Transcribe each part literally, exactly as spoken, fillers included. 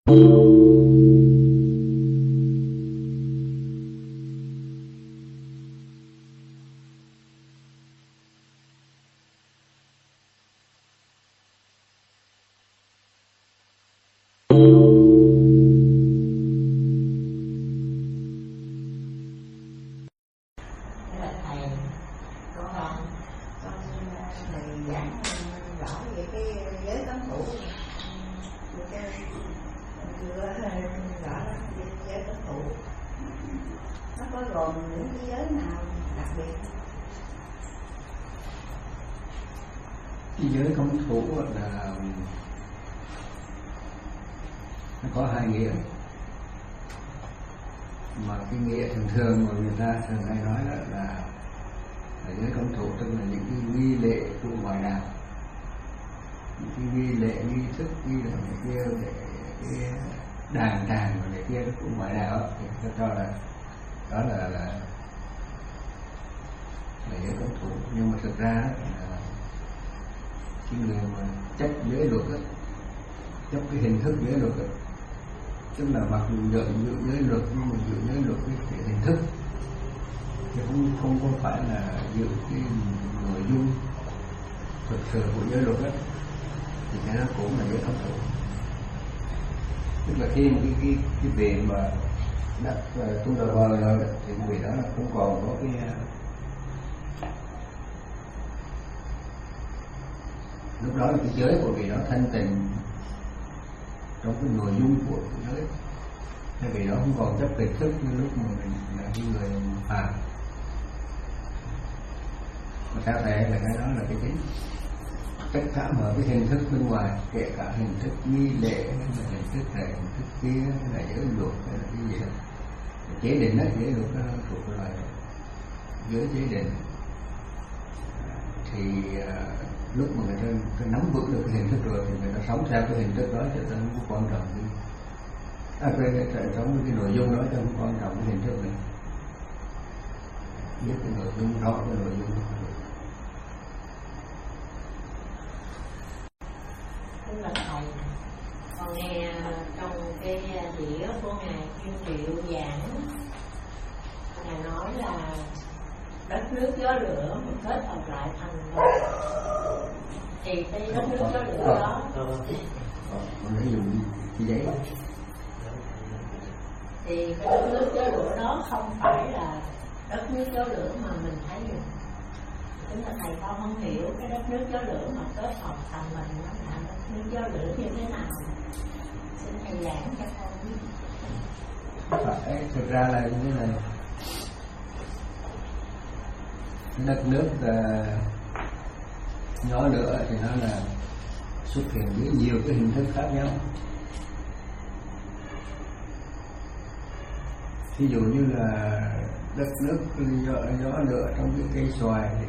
Cái giới cấm thủ là nó có hai nghĩa, mà cái nghĩa thường thường mà người ta thường hay nói đó là, là giới cấm thủ tức là những cái nghi lễ của ngoại đạo, những cái nghi lễ nghi thức nghi đồ này kia để cái đàn tràng và này kia của ngoại đạo, thì ta cho là đó là là là giới cấm thủ. Nhưng mà thực ra là cái người mà chấp giới luật ấy, chấp cái hình thức giới luật ấy, tức là mặc dù nhận giữ giới luật nhưng mà giữ giới luật cái hình thức, thì không không có phải là giữ cái nội dung thực sự của giới luật ấy, thì cái đó cũng là giới cấm thủ. Tức là khi một cái cái cái vị mà đặt tu đà vờ rồi thì vị đó là không còn có cái lúc đó là cái giới của vị đó thanh tịnh trong cái nội dung của cái giới, thay vì đó không còn chấp hình thức như lúc mà mình là cái người phàm. Mà sao thể là cái đó là cái chính, tất cả mọi cái hình thức bên ngoài, kể cả hình thức nghi lễ, là hình thức này, hình thức kia, là giới luật, hay là cái gì đó, chế định đó, giới luật nó thuộc về loại giới chế định. Thì lúc mà người ta, người ta nắm vững được cái hình thức rồi thì người ta sống theo cái hình thức đó, cho nên không có quan trọng gì. À, người ta sống với cái nội dung đó cho không quan trọng cái hình thức này. Biết cái nội dung rõ, cái nội dung đó. Thưa là thầy, con nghe trong cái đĩa của ngài Chuyên Triệu giảng, ngài nói là đất nước gió lửa mình kết hợp lại thành thì cái đất nước gió lửa đó mình dùng cái giấy thì cái đất nước gió lửa đó không phải là đất nước gió lửa mà mình thấy được. Chính là thầy con không hiểu cái đất nước gió lửa mà kết hợp thành mình nó là đất nước gió lửa như thế nào. Xin thầy giảng cho con biết. Phải, thực ra là như thế này, đất nước uh, gió lửa thì nó là xuất hiện với nhiều cái hình thức khác nhau. Ví dụ như là đất nước gió, gió lửa trong cái cây xoài thì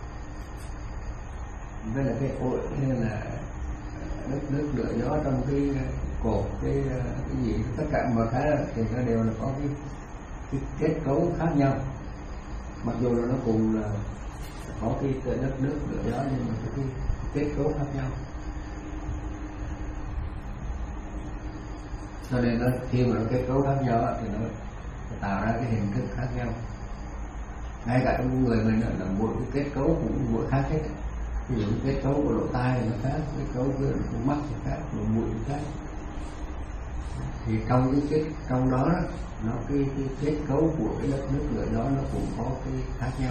với là cái ổi, hay là đất nước lửa gió trong cái cột, cái cái gì, tất cả mọi cái thì nó đều là có cái, cái kết cấu khác nhau. Mặc dù là nó cùng là có cái đất nước lửa gió nhưng mà cái, cái kết cấu khác nhau. Cho nên nó khi mà nó kết cấu khác nhau thì nó tạo ra cái hình thức khác nhau. Ngay cả trong người mình là mỗi cái kết cấu cũng mỗi khác hết. Ví dụ kết cấu của lỗ tai nó khác, kết cấu của mắt nó khác, của mũi nó khác. Thì trong cái kết trong đó, đó nó cái, cái kết cấu của cái đất nước lửa gió nó cũng có cái khác nhau,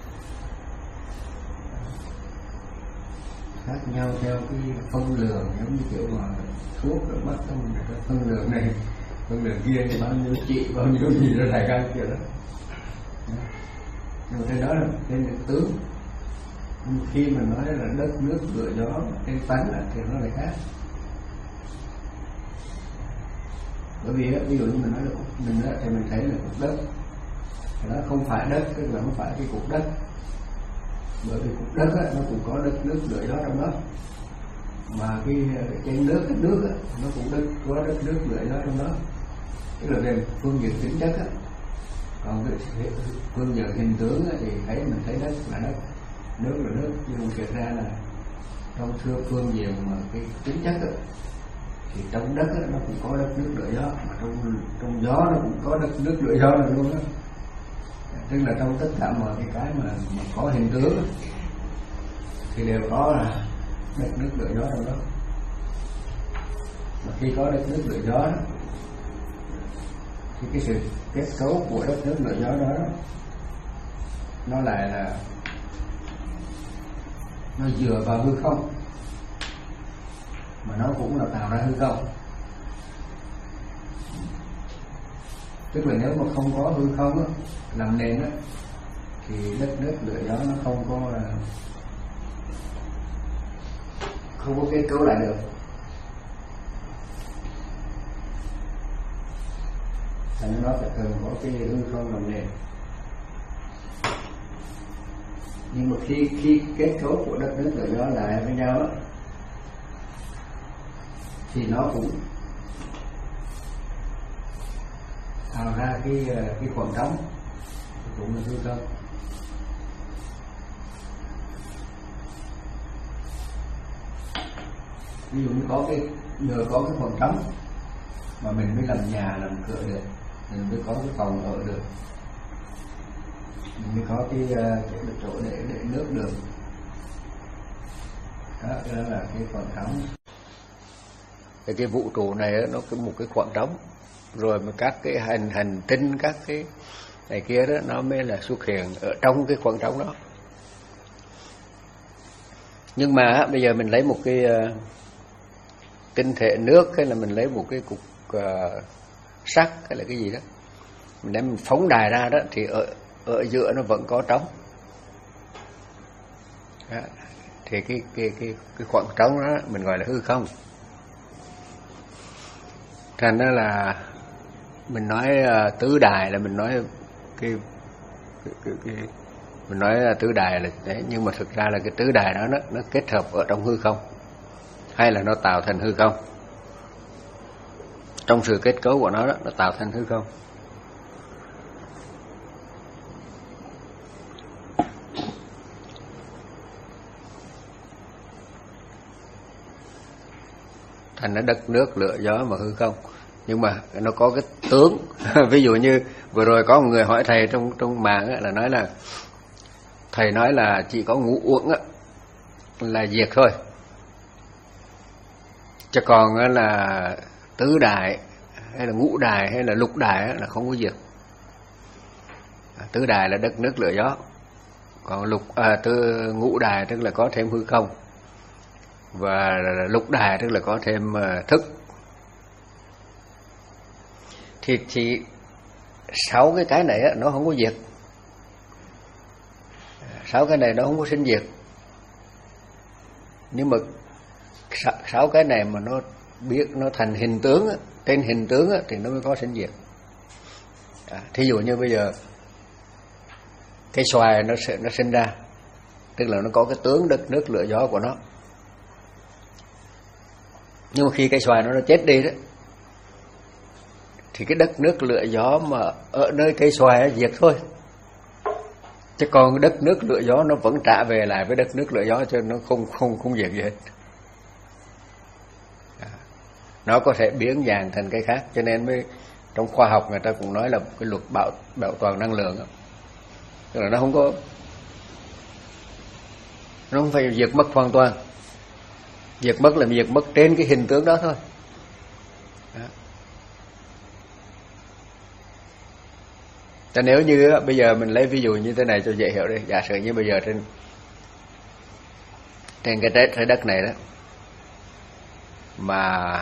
khác nhau theo cái phân lượng, giống như kiểu mà thuốc rồi bắt xong người ta phân lượng này, phân lượng kia thì bao nhiêu trị, bao nhiêu gì nó đại căn kiểu đó. Nhưng mà trên đó là trên cái tướng. Khi mà nói là đất nước lửa gió trên tánh là thì nó lại khác. Bởi vì ví dụ như mình nói là mình đó, thì mình thấy là cục đất, thì nó không phải đất, tức là không phải cái cục đất. Bởi vì cục đất á, nó cũng có đất nước lửa gió trong đó, mà cái trên nước cái nước á, nó cũng đất có đất nước lửa gió trong đó. Tức là về phương diện tính chất á. Còn cái phương diện hình tướng á, thì thấy mình thấy đất là đất, nước là nước, nhưng mà thực ra là trong phương phương diện mà cái tính chất á, thì trong đất đó, nó cũng có đất nước lửa gió, mà trong trong gió nó cũng có đất nước lửa gió này luôn đó. Tức là trong tất cả mọi cái cái mà, mà có hình tướng thì đều có là đất nước lửa gió trong đó. Mà khi có đất nước lửa gió đó, thì cái sự kết cấu của đất nước lửa gió đó, đó nó lại là nó dựa vào hư không, mà nó cũng là tạo ra hư không. Tức là nếu mà không có hư không á, làm nền á, thì đất nước lửa gió nó không có không có kết cấu lại được. Thành nó phải cần có cái hư không làm nền. Nhưng mà khi khi kết cấu của đất nước lửa gió lại với nhau á, thì nó cũng tạo ra cái cái khoảng trống, cũng là hư không. Ví dụ như có cái nhờ có cái khoảng trống mà mình mới làm nhà làm cửa được, mình mới có cái phòng ở được, mình mới có cái cái chỗ để để nước được. Đó, đó là cái khoảng trống. Cái, cái vũ trụ này nó có một cái khoảng trống, rồi mà các cái hành hành tinh, các cái này kia đó nó mới là xuất hiện ở trong cái khoảng trống đó. Nhưng mà bây giờ mình lấy một cái uh, tinh thể nước, hay là mình lấy một cái cục uh, sắt hay là cái gì đó, mình đem mình phóng đài ra đó, thì ở ở giữa nó vẫn có trống. Đó. Thì cái cái cái cái khoảng trống đó mình gọi là hư không. Thành đó là mình nói uh, tứ đài là mình nói cái, cái, cái, cái mình nói là tứ đài là đấy, nhưng mà thực ra là cái tứ đài đó nó, nó kết hợp ở trong hư không, hay là nó tạo thành hư không. Trong sự kết cấu của nó đó, nó tạo thành hư không. Thành nó đất nước lửa gió mà hư không. Nhưng mà nó có cái tướng. Ví dụ như vừa rồi có một người hỏi thầy trong trong mạng á, là nói là thầy nói là chỉ có ngũ uẩn á là diệt thôi, chứ còn là tứ đại hay là ngũ đại hay là lục đại là không có diệt. Tứ đại là đất nước lửa gió, còn lục à, tứ ngũ đại tức là có thêm hư không, và lục đại tức là có thêm uh, thức. Thì thì sáu cái cái này á, nó không có diệt. Sáu cái này nó không có sinh diệt. Nhưng mà sáu cái này mà nó biết nó thành hình tướng á, trên hình tướng á, thì nó mới có sinh diệt. À, thí dụ như bây giờ cái xoài nó sẽ nó sinh ra, tức là nó có cái tướng đất nước lửa gió của nó. Nhưng mà khi cái xoài nó nó chết đi đó, thì cái đất nước lửa gió mà ở nơi cây xoài diệt thôi, chứ còn đất nước lửa gió nó vẫn trả về lại với đất nước lửa gió, cho nó không không không diệt gì hết. Nó có thể biến dạng thành cái khác, cho nên mới trong khoa học người ta cũng nói là cái luật bảo bảo toàn năng lượng đó. Tức là nó không có, nó không phải diệt mất hoàn toàn. Diệt mất là diệt mất trên cái hình tướng đó thôi. Đó. Cho nếu như bây giờ mình lấy ví dụ như thế này cho dễ hiểu đi. Giả sử như bây giờ trên trên cái trái, trái đất này đó, mà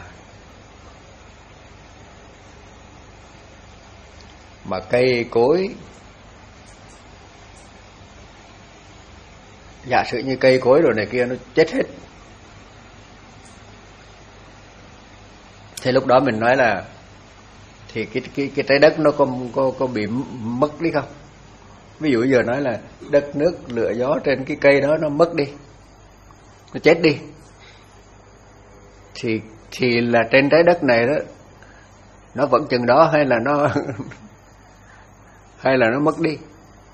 mà cây cối, giả sử như cây cối rồi này kia nó chết hết, thì lúc đó mình nói là thì cái cái cái trái đất nó có có có bị mất đi không? Ví dụ giờ nói là đất nước lửa gió trên cái cây đó nó mất đi, nó chết đi, thì thì là trên trái đất này đó nó vẫn chừng đó, hay là nó hay là nó mất đi,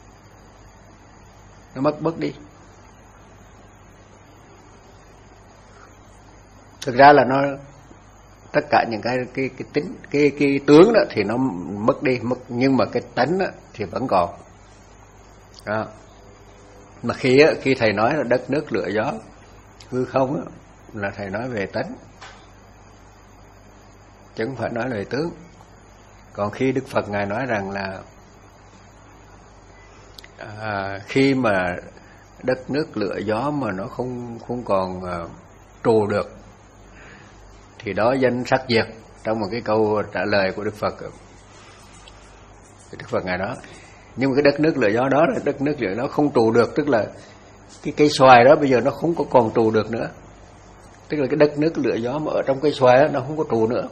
nó mất mất đi. Thực ra là nó tất cả những cái cái cái tính cái cái tướng đó thì nó mất đi, mất, nhưng mà cái tánh đó thì vẫn còn. Đó. Mà khi á, khi thầy nói là đất nước lửa gió hư không á, là thầy nói về tánh, chứ không phải nói về tướng. Còn khi Đức Phật ngài nói rằng là à, khi mà đất nước lửa gió mà nó không không còn uh, trù được thì đó danh sắc diệt. Trong một cái câu trả lời của Đức Phật, Đức Phật ngài nói, nhưng mà cái đất nước lửa gió đó là đất nước lửa nó không trù được, tức là cái cây xoài đó bây giờ nó không có còn trù được nữa, tức là cái đất nước lửa gió mà ở trong cây xoài đó, nó không có trù nữa.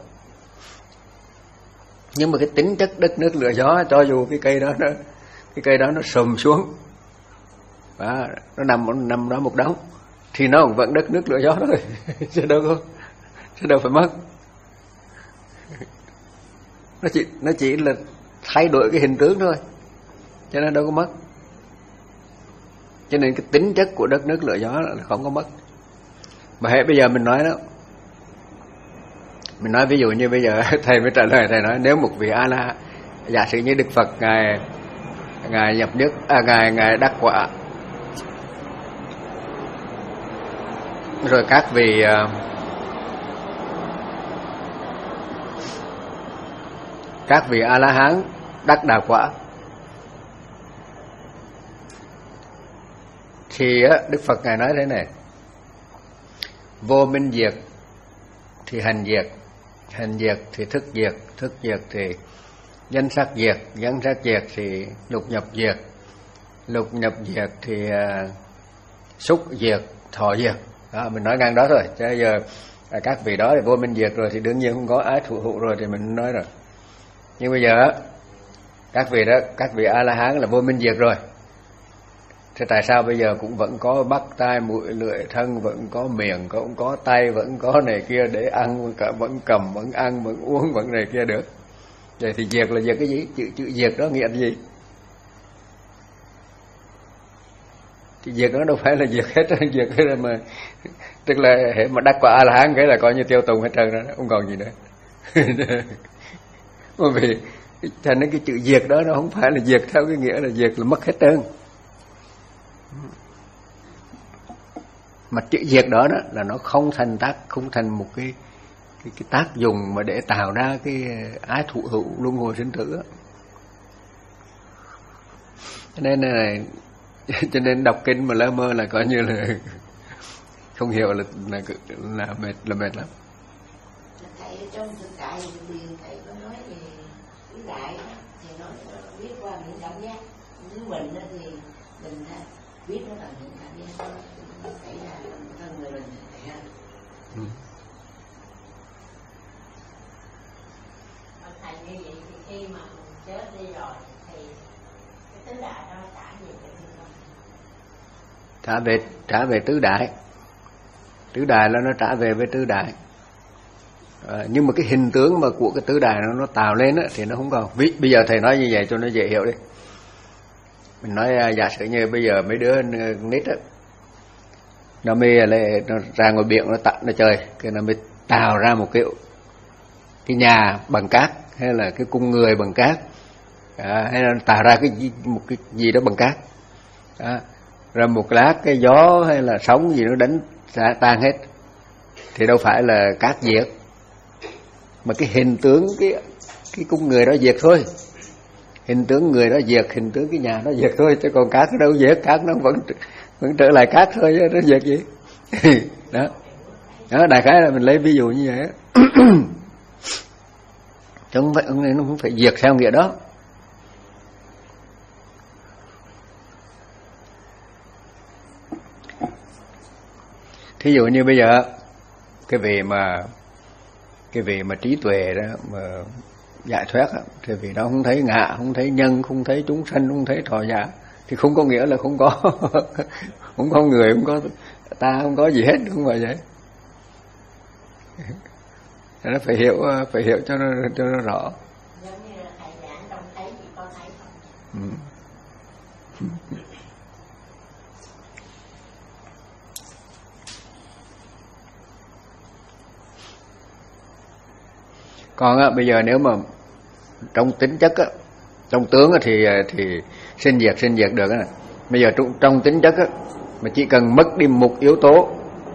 Nhưng mà cái tính chất đất nước lửa gió, cho dù cái cây đó nó cái cây đó nó sùm xuống, đó, nó nằm nó nằm đó một đống, thì nó vẫn đất nước lửa gió đó rồi, chứ đâu có, chứ đâu phải mất. Nó chỉ nó chỉ là thay đổi cái hình tướng thôi, cho nên đâu có mất. Cho nên cái tính chất của đất nước lửa gió là không có mất. Mà hệ bây giờ mình nói đó, mình nói ví dụ như bây giờ thầy mới trả lời, thầy nói nếu một vị A La, giả sử như Đức Phật ngài ngài nhập nước, à, ngài ngài đắc quả, rồi các vị các vị A La Hán đắc đạo quả, thì Đức Phật ngài nói thế này: vô minh diệt thì hành diệt, hành diệt thì thức diệt, thức diệt thì danh sắc diệt, danh sắc diệt thì lục nhập diệt, lục nhập diệt thì uh, xúc diệt, thọ diệt. Đó, mình nói ngang đó thôi. Chứ giờ à, các vị đó thì vô minh diệt rồi thì đương nhiên không có ái thụ hữu rồi thì mình nói rồi. Nhưng bây giờ các vị đó, các vị A La Hán là vô minh diệt rồi, thế tại sao bây giờ cũng vẫn có mắt, tai, mũi, lưỡi, thân, vẫn có miệng, cũng có tay, vẫn có này kia để ăn, vẫn cầm, vẫn ăn, vẫn uống, vẫn này kia được? Vậy thì diệt là diệt cái gì? Chữ, chữ diệt đó nghĩa là gì? Thì diệt đó đâu phải là diệt hết, diệt hết mà, tức là hệ mà đắc quả A La Hán cái là coi như tiêu tùng hết trơn đó, không còn gì nữa. Bởi vì cho nên cái chữ diệt đó nó không phải là diệt theo cái nghĩa là diệt là mất hết trơn. Mà chữ diệt đó, đó là nó không thành tác, không thành một cái cái, cái tác dụng mà để tạo ra cái ái thụ hữu luân hồi sinh tử đó. Cho nên là cho nên đọc kinh mà lơ mơ là coi như là không hiểu là là là mệt là mệt lắm. Thầy trong thực tại quyền thầy có nói về tứ đại đó, thầy nói biết qua những cảm giác với mình đó, thì mình biết nó là những cảm giác đó xảy ra trong thân người mình thầy ha. Ừ. Thầy như vậy thì khi mà mình chết đi rồi thì cái tứ đại đó trả về cho mình không? Trả về trả về tứ đại. Tứ đại là nó trả về với tứ đại. À, nhưng mà cái hình tướng mà của cái tứ đại nó nó tạo lên á thì nó không còn. Ví, bây giờ thầy nói như vậy cho nó dễ hiểu đi. Mình nói giả sử như bây giờ mấy đứa nít á, nó mê lại nó ra ngoài biển nó tặng nó chơi, cái nó mới tạo ra một cái cái nhà bằng cát, hay là cái cung người bằng cát, à, hay là tạo ra cái gì, một cái gì đó bằng cát, à, rồi một lát cái gió hay là sóng gì nó đánh tan hết, thì đâu phải là cát diệt, mà cái hình tướng cái cái cung người đó diệt thôi. Hình tướng người đó diệt, hình tướng cái nhà nó diệt thôi, chứ còn cát nó đâu diệt, cát nó vẫn vẫn trở lại cát thôi chứ nó diệt gì. Đó. Đó, đại khái là mình lấy ví dụ như vậy. Chứ không phải, nó không phải diệt theo nghĩa đó. Thí dụ như bây giờ cái vị mà cái vị mà trí tuệ đó mà giải thoát đó, thì vị đó không thấy ngã, không thấy nhân, không thấy chúng sanh, không thấy thọ giả, thì không có nghĩa là không có không có người, không có ta, không có gì hết, không phải vậy. Nó phải hiểu, phải hiểu cho nó cho nó rõ. Giống như là thầy giảng trong thấy thì có thấy không? Ừ. Còn á, bây giờ nếu mà trong tính chất á, trong tướng á, thì thì sinh diệt sinh diệt được á. Bây giờ trong, trong tính chất á, mà chỉ cần mất đi một yếu tố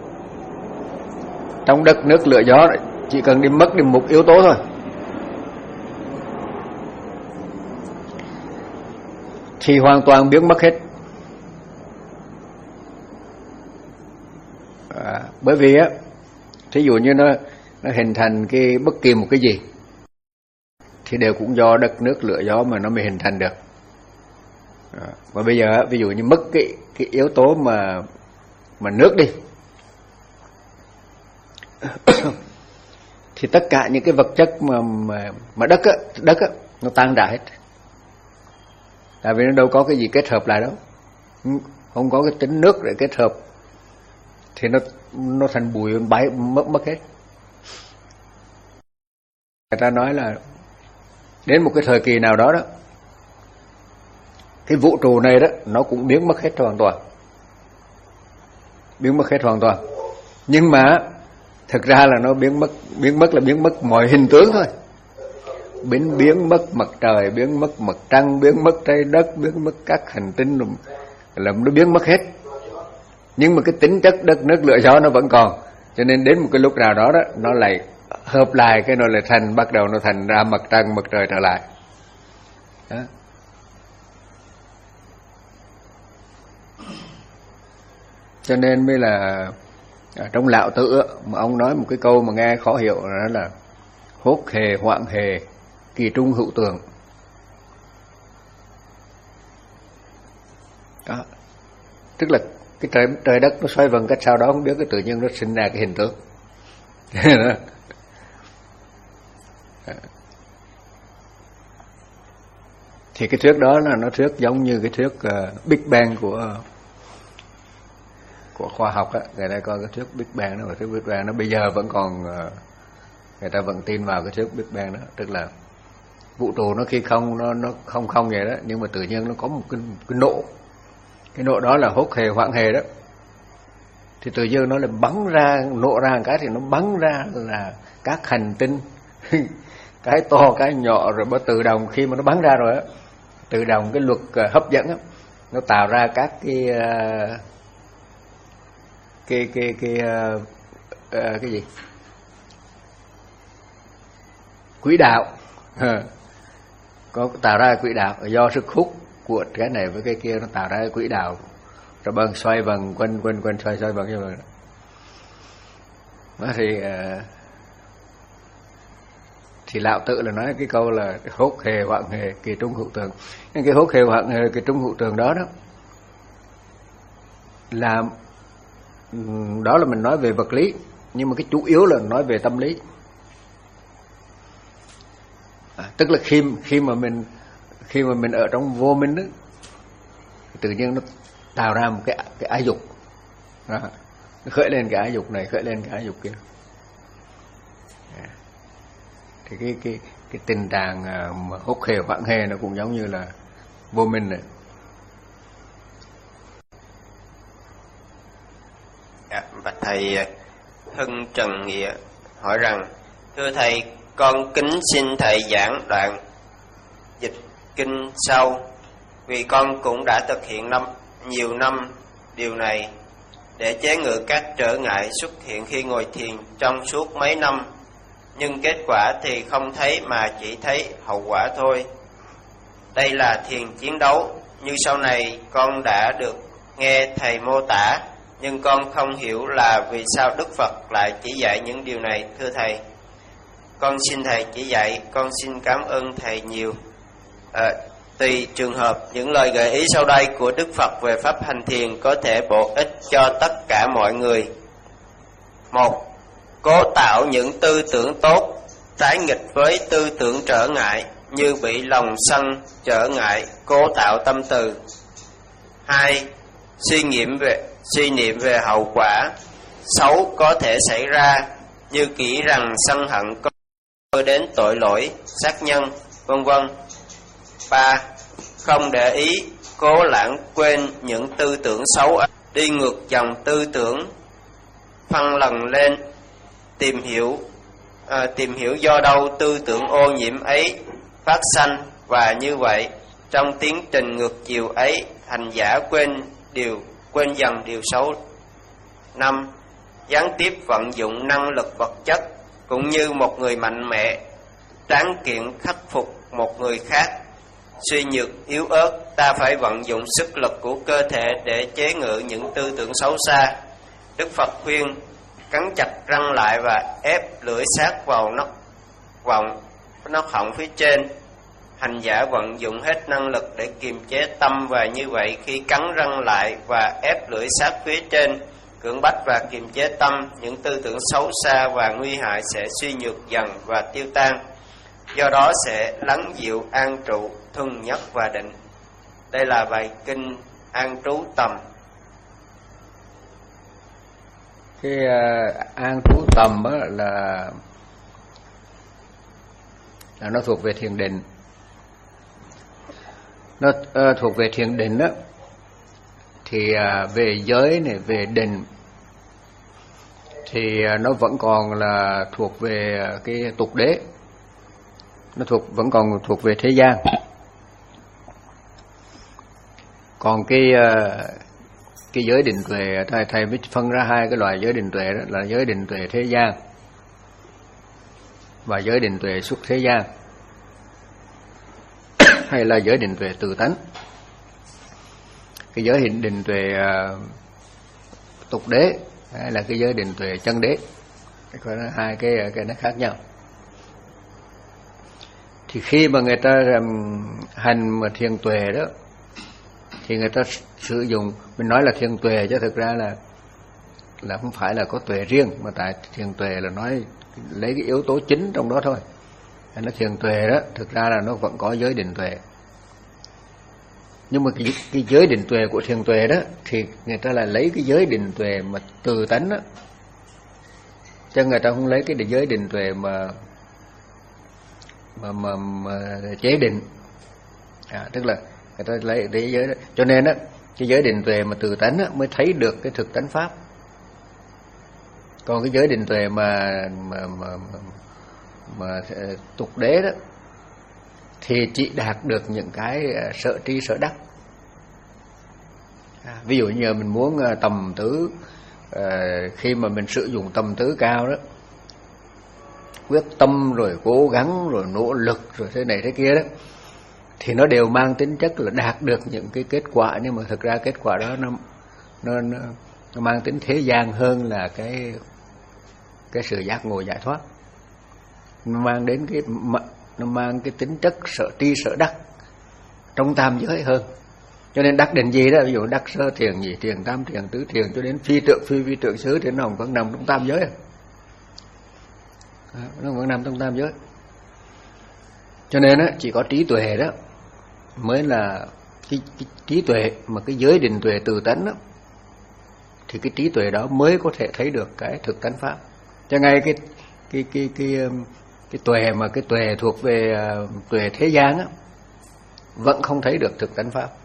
trong đất nước lửa gió, chỉ cần đi mất đi một yếu tố thôi thì hoàn toàn biến mất hết. À, bởi vì á, thí dụ như nó nó hình thành cái bất kỳ một cái gì thì đều cũng do đất nước lửa gió mà nó mới hình thành được. À, và bây giờ ví dụ như mất cái cái yếu tố mà mà nước đi thì tất cả những cái vật chất mà mà, mà đất á, đất á, nó tan rã hết. Tại vì nó đâu có cái gì kết hợp lại đâu, không có cái tính nước để kết hợp thì nó nó thành bụi bay mất mất hết. Người ta nói là đến một cái thời kỳ nào đó đó, cái vũ trụ này đó nó cũng biến mất hết hoàn toàn, biến mất hết hoàn toàn. Nhưng mà thực ra là nó biến mất, biến mất là biến mất mọi hình tướng thôi. Biến biến mất mặt trời, biến mất mặt trăng, biến mất trái đất, biến mất các hành tinh, là nó biến mất hết. Nhưng mà cái tính chất đất nước lửa gió nó vẫn còn. Cho nên đến một cái lúc nào đó đó, nó lại hợp lại, cái nó lại thành, bắt đầu nó thành ra mặt trăng, mặt trời trở lại. Đó. Cho nên mới là trong Lão Tử mà ông nói một cái câu mà nghe khó hiểu, đó là hốt hề hoạn hề, kỳ trung hữu tường. Đó. Tức là cái trời, trời đất nó xoay vần cách sao đó không biết, cái tự nhiên nó sinh ra cái hình tướng. Thì cái thuyết đó là nó thuyết giống như cái thuyết uh, Big Bang của của khoa học á. Người ta coi cái thuyết Big Bang đó, và thuyết Big Bang nó bây giờ vẫn còn uh, người ta vẫn tin vào cái thuyết Big Bang đó, tức là vũ trụ nó khi không nó nó không không vậy đó, nhưng mà tự nhiên nó có một cái, cái nộ, cái nộ đó là hốt hề hoạn hề đó, thì tự nhiên nó lại bắn ra, nộ ra một cái thì nó bắn ra là các hành tinh cái to cái nhỏ, rồi bắt tự động khi mà nó bắn ra rồi á, tự động cái luật hấp dẫn á, nó tạo ra các cái uh, cái cái cái uh, uh, cái gì quỹ đạo, có tạo ra quỹ đạo do sức hút của cái này với cái kia, nó tạo ra quỹ đạo rồi bằng xoay vần quanh quanh quanh xoay xoay vần như vậy. Đó thì uh, thì Lão Tử là nói cái câu là hốt hề hoạn hề, kỳ trung hữu tường. Nhưng cái hốt hề hoạn hề, kỳ trung hữu tường đó đó là đó là mình nói về vật lý, nhưng mà cái chủ yếu là nói về tâm lý. À, tức là khi khi mà mình khi mà mình ở trong vô minh đó, tự nhiên nó tạo ra một cái cái ái dục, đó, nó khởi lên cái ái dục này, khởi lên cái ái dục kia. À, thì cái cái cái tình trạng mà hốt hề hoạn hề nó cũng giống như là vô minh này. Dạ, bạch thầy Hưng Trần Nghĩa hỏi rằng: thưa thầy, con kính xin thầy giảng đoạn dịch kinh sau, vì con cũng đã thực hiện năm nhiều năm điều này để chế ngự các trở ngại xuất hiện khi ngồi thiền trong suốt mấy năm, nhưng kết quả thì không thấy mà chỉ thấy hậu quả thôi. Đây là thiền chiến đấu, như sau này con đã được nghe thầy mô tả, nhưng con không hiểu là vì sao Đức Phật lại chỉ dạy những điều này, thưa thầy. Con xin thầy chỉ dạy, con xin cảm ơn thầy nhiều. À, tùy trường hợp, những lời gợi ý sau đây của Đức Phật về pháp hành thiền có thể bổ ích cho tất cả mọi người. Một, cố tạo những tư tưởng tốt, trái nghịch với tư tưởng trở ngại, như bị lòng sân trở ngại, cố tạo tâm từ. Hai, suy nghiệm về suy niệm về hậu quả xấu có thể xảy ra, như kỹ rằng sân hận có đến tội lỗi, sát nhân, vân vân. Ba, không để ý, cố lãng quên những tư tưởng xấu, đi ngược dòng tư tưởng, phân lần lên, tìm hiểu à, tìm hiểu do đâu tư tưởng ô nhiễm ấy phát sanh, và như vậy trong tiến trình ngược chiều ấy, hành giả quên điều quên dần điều xấu. Năm, gián tiếp vận dụng năng lực vật chất, cũng như một người mạnh mẽ tráng kiện khắc phục một người khác suy nhược yếu ớt, ta phải vận dụng sức lực của cơ thể để chế ngự những tư tưởng xấu xa. Đức Phật khuyên cắn chặt răng lại và ép lưỡi sát vào nóc vọng nóc họng phía trên. Hành giả vận dụng hết năng lực để kiềm chế tâm, và như vậy khi cắn răng lại và ép lưỡi sát phía trên, cưỡng bách và kiềm chế tâm, những tư tưởng xấu xa và nguy hại sẽ suy nhược dần và tiêu tan. Do đó sẽ lắng dịu, an trụ, thuần nhất và định. Đây là bài kinh An Trú Tầm. Cái uh, an trú tầm đó là là nó thuộc về thiền định. Nó uh, thuộc về thiền định đó, thì uh, về giới này, về định thì uh, nó vẫn còn là thuộc về uh, cái tục đế, nó thuộc vẫn còn thuộc về thế gian. Còn cái uh, cái giới định tuệ, thầy thầy mới phân ra hai cái loại giới định tuệ, đó là giới định tuệ thế gian và giới định tuệ xuất thế gian, hay là giới định tuệ tự tánh. Cái giới định, định tuệ uh, tục đế hay là cái giới định tuệ chân đế, có hai cái cái nó khác nhau. Thì khi mà người ta um, hành mà thiền tuệ đó, thì người ta sử dụng, mình nói là thiền tuệ chứ thực ra là là không phải là có tuệ riêng, mà tại thiền tuệ là nói lấy cái yếu tố chính trong đó thôi. Nó thiền tuệ đó, thực ra là nó vẫn có giới định tuệ. Nhưng mà cái, cái giới định tuệ của thiền tuệ đó thì người ta là lấy cái giới định tuệ mà từ tánh đó, chứ người ta không lấy cái giới định tuệ mà mà mà, mà chế định. À, tức là người ta lấy cái giới đó. Cho nên á, cái giới định tuệ mà từ tánh á, mới thấy được cái thực tánh pháp. Còn cái giới định tuệ mà mà mà, mà, mà tục đế đó thì chỉ đạt được những cái sợ tri sợ đắc. À, ví dụ như mình muốn tầm tứ, à, khi mà mình sử dụng tầm tứ cao đó, quyết tâm rồi cố gắng rồi nỗ lực rồi thế này thế kia đó, thì nó đều mang tính chất là đạt được những cái kết quả, nhưng mà thực ra kết quả đó nó nó nó, nó mang tính thế gian hơn là cái cái sự giác ngộ giải thoát. Nó mang đến cái nó mang cái tính chất sợ tri sợ đắc trong tam giới hơn. Cho nên đắc định gì đó, ví dụ đắc sơ thiền, nhị thiền, tam thiền, tứ thiền, cho đến phi tượng phi vi tượng xứ thì nó vẫn nằm trong tam giới. À, nó vẫn nằm trong tam giới. Cho nên á, chỉ có trí tuệ đó mới là cái, cái trí tuệ, mà cái giới định tuệ từ tánh đó, thì cái trí tuệ đó mới có thể thấy được cái thực tánh pháp. Cho ngay cái cái cái cái cái tuệ mà cái tuệ thuộc về uh, tuệ thế gian á, vẫn không thấy được thực tánh pháp.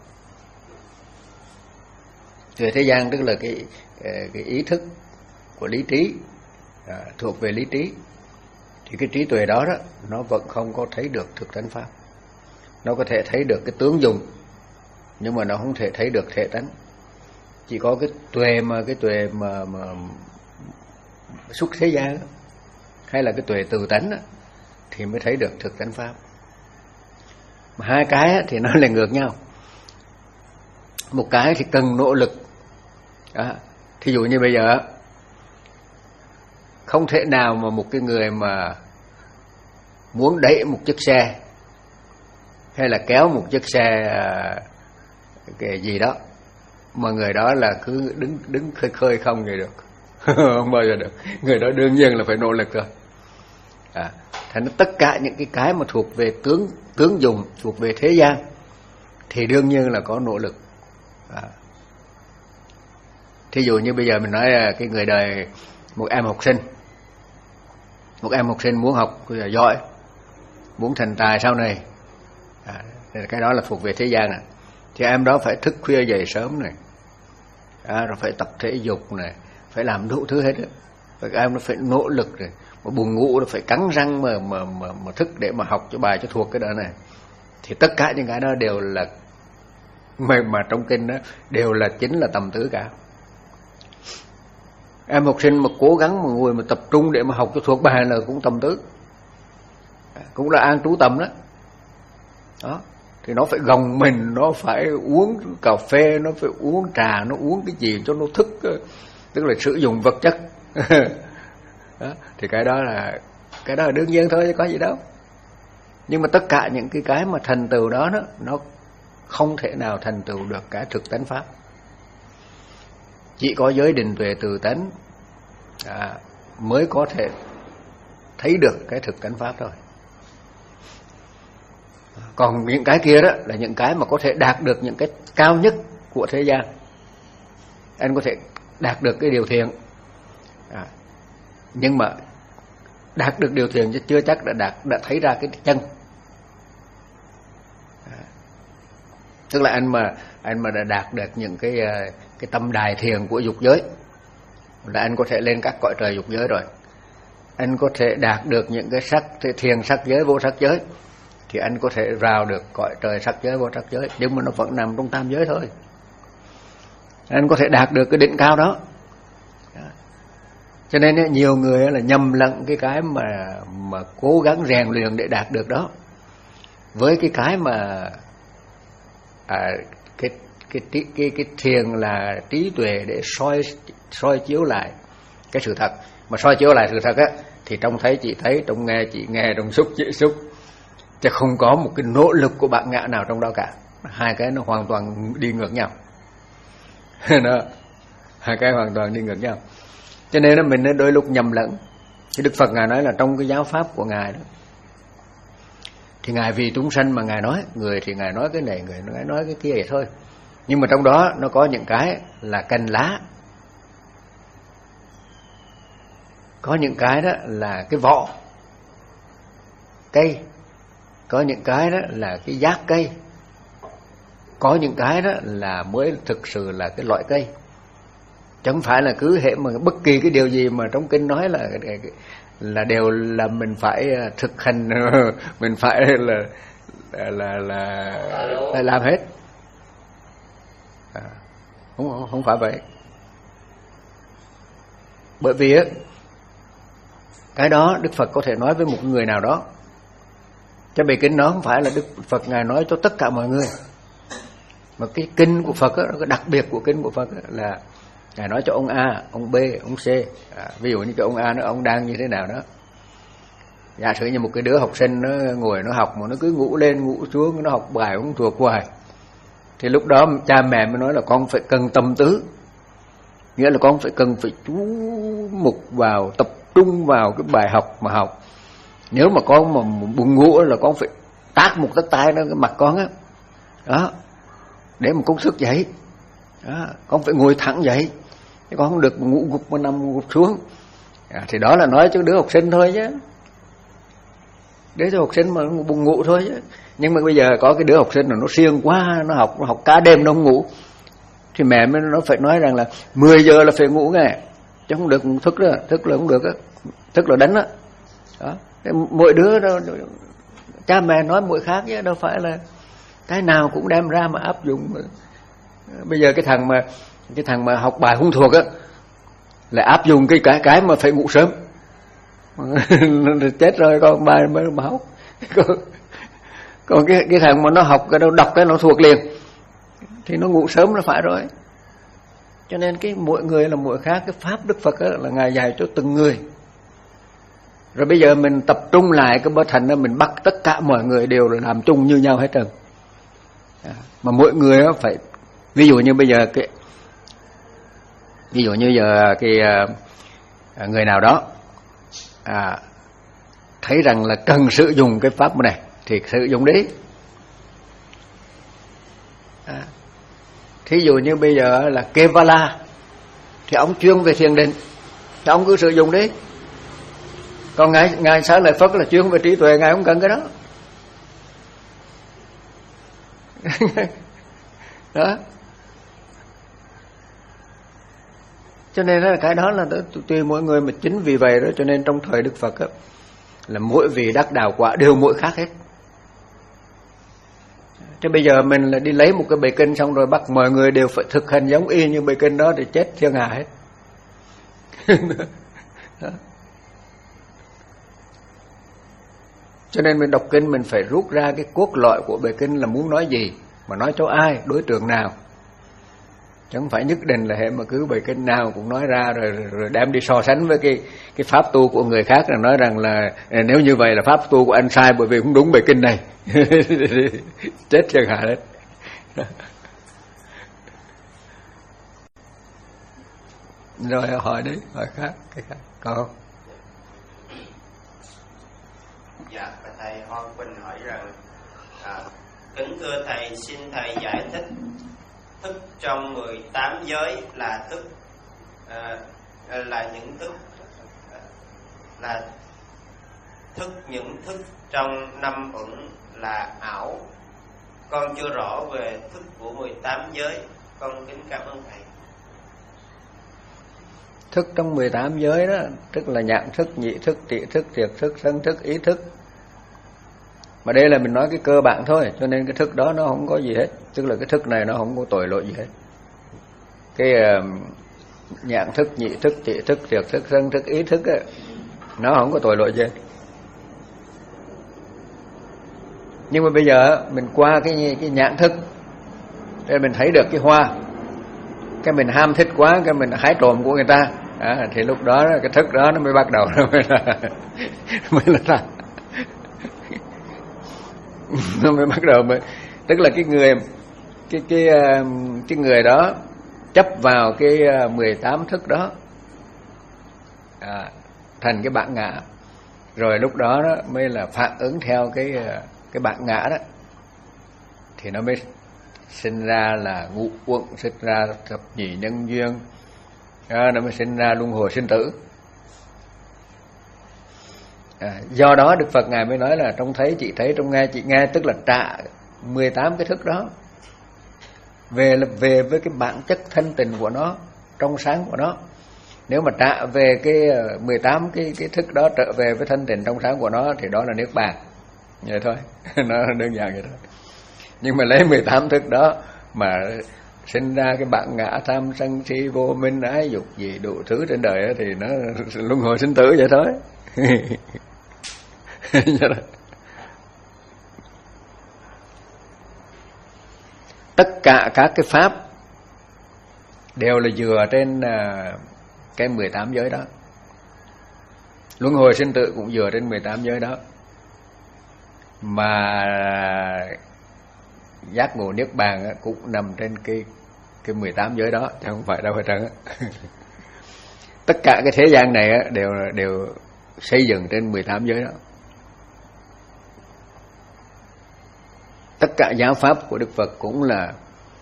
Tuệ thế gian tức là cái cái ý thức của lý trí, à, thuộc về lý trí, thì cái trí tuệ đó đó nó vẫn không có thấy được thực tánh pháp. Nó có thể thấy được cái tướng dùng, nhưng mà nó không thể thấy được thể tánh. Chỉ có cái tuệ mà cái tuệ mà, mà xuất thế gian đó, hay là cái tuệ từ tánh đó, thì mới thấy được thực tánh pháp. Mà hai cái thì nó lại ngược nhau. Một cái thì cần nỗ lực. Đó. Thí dụ như bây giờ không thể nào mà một cái người mà muốn đẩy một chiếc xe hay là kéo một chiếc xe cái gì đó mà người đó là cứ đứng đứng khơi khơi không vậy được. Không bao giờ được. Người đó đương nhiên là phải nỗ lực rồi. À, thành tất cả những cái cái mà thuộc về tướng tướng dùng, thuộc về thế gian thì đương nhiên là có nỗ lực. À. Thí dụ như bây giờ mình nói là cái người đời, một em học sinh, một em học sinh muốn học giỏi, muốn thành tài sau này, à, cái đó là thuộc về thế gian này, thì em đó phải thức khuya dậy sớm này, à, rồi phải tập thể dục này, phải làm đủ thứ hết. Rồi em nó phải nỗ lực rồi, mà buồn ngủ là phải cắn răng mà mà mà, mà thức để mà học cho bài cho thuộc cái đó này, thì tất cả những cái đó đều là mà, mà trong kinh đó đều là chính là tầm tứ cả. Em học sinh mà cố gắng mà ngồi mà tập trung để mà học cho thuộc bài là cũng tầm tứ, cũng là an trú tầm đó. Đó thì nó phải gồng mình, nó phải uống cà phê, nó phải uống trà, nó uống cái gì cho nó thức, tức là sử dụng vật chất. Đó, thì cái đó là cái đó là đương nhiên thôi chứ có gì đâu. Nhưng mà tất cả những cái cái mà thành tựu đó, đó nó không thể nào thành tựu được cái thực tánh pháp. Chỉ có giới định tuệ từ tánh à, mới có thể thấy được cái thực tánh pháp thôi. Còn những cái kia đó là những cái mà có thể đạt được những cái cao nhất của thế gian. Anh có thể đạt được cái điều thiện à, nhưng mà đạt được điều thiện chứ chưa chắc đã đạt đã thấy ra cái chân à, tức là anh mà anh mà đã đạt được những cái cái tâm đài thiền của dục giới là anh có thể lên các cõi trời dục giới rồi. Anh có thể đạt được những cái sắc thiền sắc giới vô sắc giới thì anh có thể vào được cõi trời sắc giới vô sắc giới, nhưng mà nó vẫn nằm trong tam giới thôi. Anh có thể đạt được cái đỉnh cao đó. Cho nên nhiều người là nhầm lẫn cái cái mà mà cố gắng rèn luyện để đạt được đó với cái cái mà à, cái cái cái cái cái thiền là trí tuệ để soi soi chiếu lại cái sự thật. Mà soi chiếu lại sự thật á thì trong thấy chị thấy, trong nghe chị nghe, trong xúc chị xúc, chứ không có một cái nỗ lực của bạn ngã nào trong đó cả. Hai cái nó hoàn toàn đi ngược nhau. Đó, hai cái hoàn toàn đi ngược nhau. Cho nên là mình đôi lúc nhầm lẫn. Thì Đức Phật Ngài nói là trong cái giáo pháp của Ngài đó, thì Ngài vì chúng sanh mà Ngài nói, người thì Ngài nói cái này, người Ngài nói cái kia vậy thôi. Nhưng mà trong đó nó có những cái là cành lá, có những cái đó là cái vỏ cây, có những cái đó là cái giác cây, có những cái đó là mới thực sự là cái loại cây. Chẳng phải là cứ hệ mà bất kỳ cái điều gì mà trong kinh nói là là đều là mình phải thực hành, mình phải là là là, là, là làm hết. À, không không phải vậy. Bởi vì á cái đó Đức Phật có thể nói với một người nào đó. Cho bài kinh đó không phải là Đức Phật Ngài nói cho tất cả mọi người, mà cái kinh của Phật đó, cái đặc biệt của kinh của Phật đó là Ngài nói cho ông A, ông B, ông C. À, ví dụ như cái ông A nó ông đang như thế nào đó. Giả sử như một cái đứa học sinh nó ngồi nó học mà nó cứ ngủ lên ngủ xuống, nó học bài không thuộc hoài, thì lúc đó cha mẹ mới nói là con phải cần tâm tứ, nghĩa là con phải cần phải chú mục vào, tập trung vào cái bài học mà học. Nếu mà con mà buồn ngủ là con phải tát một cái tay nó cái mặt con á, đó, để mà con thức dậy. Đó, con phải ngồi thẳng dậy, chứ con không được ngủ gục mà nằm gục xuống. À, thì đó là nói cho đứa học sinh thôi chứ, để cho học sinh mà buồn ngủ thôi chứ. Nhưng mà bây giờ có cái đứa học sinh là nó siêng quá, nó học nó học cả đêm nó không ngủ, thì mẹ mới nó phải nói rằng là mười giờ là phải ngủ nghe, chứ không được thức đó, thức là không được á, thức là đánh đó. Đó, mỗi đứa đó, cha mẹ nói mỗi khác chứ đâu phải là cái nào cũng đem ra mà áp dụng. Bây giờ cái thằng mà cái thằng mà học bài không thuộc á là áp dụng cái cái cái mà phải ngủ sớm. Chết rồi con bài mới mà học. Còn, còn cái cái thằng mà nó học cái đâu đọc cái nó thuộc liền thì nó ngủ sớm là phải rồi. Cho nên cái mỗi người là mỗi khác. Cái pháp Đức Phật là Ngài dạy cho từng người. Rồi bây giờ mình tập trung lại cái bát thành đó, mình bắt tất cả mọi người đều là làm chung như nhau hết trơn. Mà mỗi người phải, ví dụ như bây giờ cái ví dụ như giờ cái người nào đó à, thấy rằng là cần sử dụng cái pháp này thì sử dụng đi. À, thí dụ như bây giờ là Kevala thì ông chuyên về thiền định thì ông cứ sử dụng đi. Còn ngài ngài Xá Lợi Phất là chuyên về trí tuệ, ngài không cần cái đó. Đó. Cho nên là cái đó là tùy mỗi người, mà chính vì vậy đó cho nên trong thời Đức Phật đó, là mỗi vị đắc đạo quả đều mỗi khác hết. Chứ bây giờ mình là đi lấy một cái bài kinh xong rồi bắt mọi người đều phải thực hành giống y như bài kinh đó thì chết thiên hạ hết. Cho nên mình đọc kinh mình phải rút ra cái cốt lõi của bài kinh là muốn nói gì, mà nói cho ai, đối tượng nào. Chứ không phải nhất định là hệ mà cứ bài kinh nào cũng nói ra rồi, rồi, rồi đem đi so sánh với cái cái pháp tu của người khác, là nói rằng là nếu như vậy là pháp tu của anh sai bởi vì không đúng bài kinh này. Chết chẳng hạn đấy. Rồi hỏi đi, hỏi khác, cái khác có không? Dạ, thầy Hoan Quỳnh hỏi rằng à, kính thưa thầy, xin thầy giải thích thức trong mười tám giới là thức à, là những thức là thức những thức trong năm uẩn là ảo. Con chưa rõ về thức của mười tám giới, con kính cảm ơn thầy. Thức trong mười tám giới đó, tức là nhãn thức, nhị thức, tỷ thức, thiệt thức, thân thức, ý thức. Mà đây là mình nói cái cơ bản thôi, cho nên cái thức đó nó không có gì hết. Tức là cái thức này nó không có tội lỗi gì hết. Cái uh, nhãn thức, nhị thức, tỷ thức, thiệt thức, thân thức, ý thức ấy, nó không có tội lỗi gì hết. Nhưng mà bây giờ mình qua cái cái nhãn thức, để mình thấy được cái hoa, cái mình ham thích quá, cái mình hái trộm của người ta, à, thì lúc đó cái thức đó nó mới bắt đầu nó mới là mới là ta. Nó mới bắt đầu mới, tức là cái người cái cái cái người đó chấp vào cái mười tám thức đó, à, thành cái bản ngã, rồi lúc đó, đó mới là phản ứng theo cái cái bản ngã đó, thì nó mới sinh ra là ngũ uẩn, sinh ra thập nhị nhân duyên, à, nó mới sinh ra luân hồi sinh tử. À, do đó Đức Phật Ngài mới nói là trông thấy chị thấy, trông nghe chị nghe, tức là trả mười tám cái thức đó về là về với cái bản chất thanh tịnh của nó, trong sáng của nó. Nếu mà trả về cái mười tám cái cái thức đó trở về với thanh tịnh trong sáng của nó thì đó là niết bàn. Vậy thôi, nó đơn giản vậy thôi. Nhưng mà lấy mười tám thức đó mà sinh ra cái bản ngã tham sân si vô minh ái dục gì đủ thứ trên đời thì nó luân hồi sinh tử vậy thôi. Tất cả các cái pháp đều là dựa trên cái mười tám giới đó. Luân hồi sinh tử cũng dựa trên mười tám giới đó. Mà giác ngộ niết bàn cũng nằm trên cái cái mười tám giới đó, chứ không phải đâu phải trơn. Tất cả cái thế gian này đều đều xây dựng trên mười tám giới đó. Tất cả giáo pháp của Đức Phật cũng là